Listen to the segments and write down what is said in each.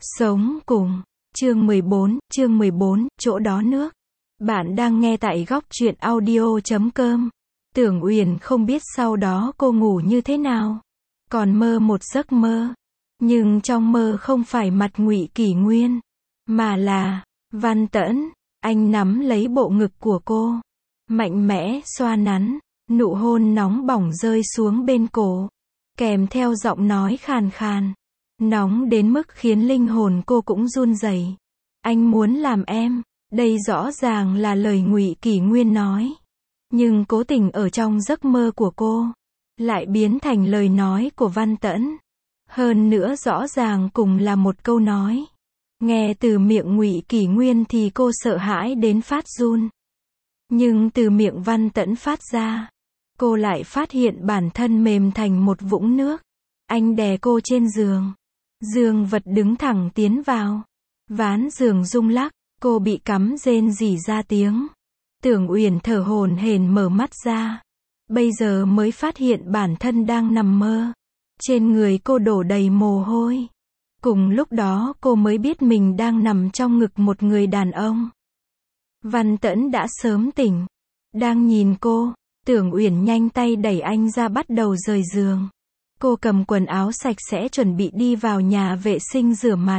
Sống cùng. Chương 14, chỗ đó nước. Bạn đang nghe tại góc truyện audio.com. Tưởng Uyển không biết sau đó cô ngủ như thế nào. Còn mơ một giấc mơ. Nhưng trong mơ không phải mặt Ngụy Kỷ Nguyên, mà là Văn Tẫn. Anh nắm lấy bộ ngực của cô, mạnh mẽ xoa nắn, nụ hôn nóng bỏng rơi xuống bên cổ, kèm theo giọng nói khàn khàn, nóng đến mức khiến linh hồn cô cũng run rẩy. Anh muốn làm em. Đây rõ ràng là lời Ngụy Kỷ Nguyên nói, nhưng cố tình ở trong giấc mơ của cô lại biến thành lời nói của Văn Tẫn. Hơn nữa rõ ràng cùng là một câu nói. Nghe từ miệng Ngụy Kỷ Nguyên thì cô sợ hãi đến phát run. Nhưng từ miệng Văn Tẫn phát ra, cô lại phát hiện bản thân mềm thành một vũng nước. Anh đè cô trên giường. Dương vật đứng thẳng tiến vào. Ván giường rung lắc, cô bị cắm rên rỉ ra tiếng. Tưởng Uyển thở hổn hển mở mắt ra. Bây giờ mới phát hiện bản thân đang nằm mơ. Trên người cô đổ đầy mồ hôi. Cùng lúc đó cô mới biết mình đang nằm trong ngực một người đàn ông. Văn Tẫn đã sớm tỉnh. Đang nhìn cô, Tưởng Uyển nhanh tay đẩy anh ra bắt đầu rời giường. Cô cầm quần áo sạch sẽ chuẩn bị đi vào nhà vệ sinh rửa mặt.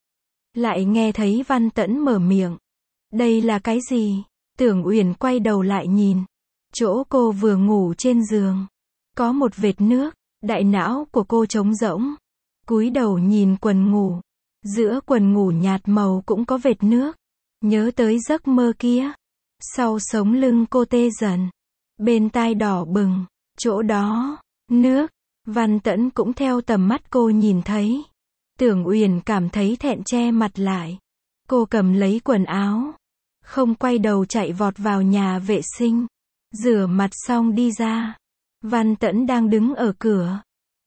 Lại nghe thấy Văn Tẫn mở miệng. Đây là cái gì? Tưởng Uyển quay đầu lại nhìn. Chỗ cô vừa ngủ trên giường. Có một vệt nước. Đại não của cô trống rỗng. Cúi đầu nhìn quần ngủ. Giữa quần ngủ nhạt màu cũng có vệt nước. Nhớ tới giấc mơ kia. Sau sống lưng cô tê dần. Bên tai đỏ bừng. Chỗ đó, nước. Văn Tẫn cũng theo tầm mắt cô nhìn thấy. Tưởng Uyển cảm thấy thẹn che mặt lại. Cô cầm lấy quần áo. Không quay đầu chạy vọt vào nhà vệ sinh. Rửa mặt xong đi ra. Văn Tẫn đang đứng ở cửa.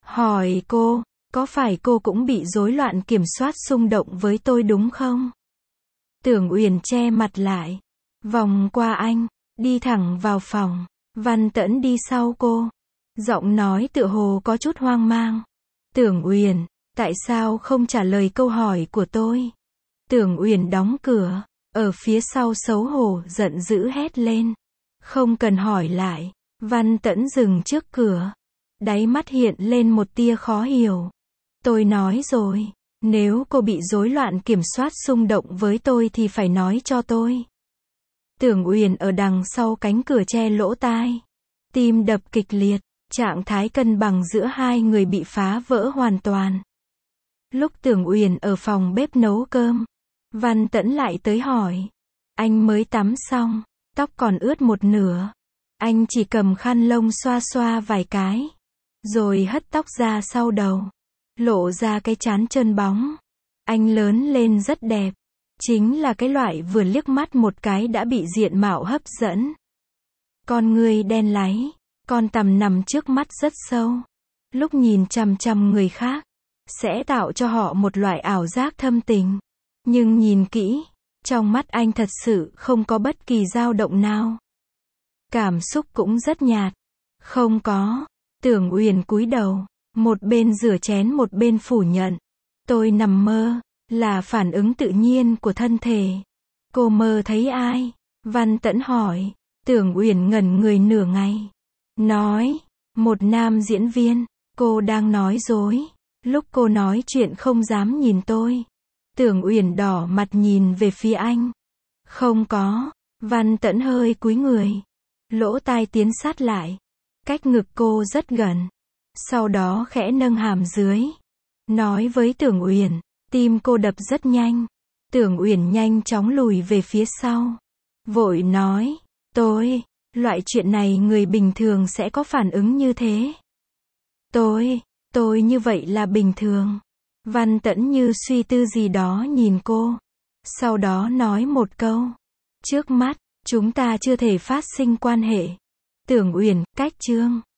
Hỏi cô, có phải cô cũng bị rối loạn kiểm soát xung động với tôi đúng không? Tưởng Uyển che mặt lại. Vòng qua anh. Đi thẳng vào phòng. Văn Tẫn đi sau cô. Giọng nói tựa hồ có chút hoang mang. Tưởng Uyển, tại sao không trả lời câu hỏi của tôi? Tưởng Uyển đóng cửa. Ở phía sau xấu hổ giận dữ hét lên. Không cần hỏi lại. Văn Tẫn dừng trước cửa. Đáy mắt hiện lên một tia khó hiểu. Tôi nói rồi, nếu cô bị rối loạn kiểm soát xung động với tôi thì phải nói cho tôi. Tưởng Uyển ở đằng sau cánh cửa che lỗ tai. Tim đập kịch liệt, trạng thái cân bằng giữa hai người bị phá vỡ hoàn toàn. Lúc Tưởng Uyển ở phòng bếp nấu cơm, Văn Tẫn lại tới hỏi. Anh mới tắm xong, tóc còn ướt một nửa. Anh chỉ cầm khăn lông xoa xoa vài cái, rồi hất tóc ra sau đầu, lộ ra cái trán trơn bóng. Anh lớn lên rất đẹp, chính là cái loại vừa liếc mắt một cái đã bị diện mạo hấp dẫn. Con người đen láy, con tằm nằm trước mắt rất sâu. Lúc nhìn chằm chằm người khác, sẽ tạo cho họ một loại ảo giác thâm tình. Nhưng nhìn kỹ, trong mắt anh thật sự không có bất kỳ dao động nào. Cảm xúc cũng rất nhạt. Không có. Tưởng Uyển cúi đầu, một bên rửa chén một bên phủ nhận. Tôi nằm mơ, là phản ứng tự nhiên của thân thể. Cô mơ thấy ai? Văn Tẫn hỏi. Tưởng Uyển ngẩn người nửa ngày. Nói, một nam diễn viên. Cô đang nói dối. Lúc cô nói chuyện không dám nhìn tôi. Tưởng Uyển đỏ mặt nhìn về phía anh. Không có. Văn Tẫn hơi cúi người. Lỗ tai tiến sát lại. Cách ngực cô rất gần. Sau đó khẽ nâng hàm dưới. Nói với Tưởng Uyển. Tim cô đập rất nhanh. Tưởng Uyển nhanh chóng lùi về phía sau. Vội nói. Loại chuyện này người bình thường sẽ có phản ứng như thế. Tôi như vậy là bình thường. Văn Tẫn như suy tư gì đó nhìn cô. Sau đó nói một câu. Trước mắt, chúng ta chưa thể phát sinh quan hệ. Tưởng Uyển, cách chương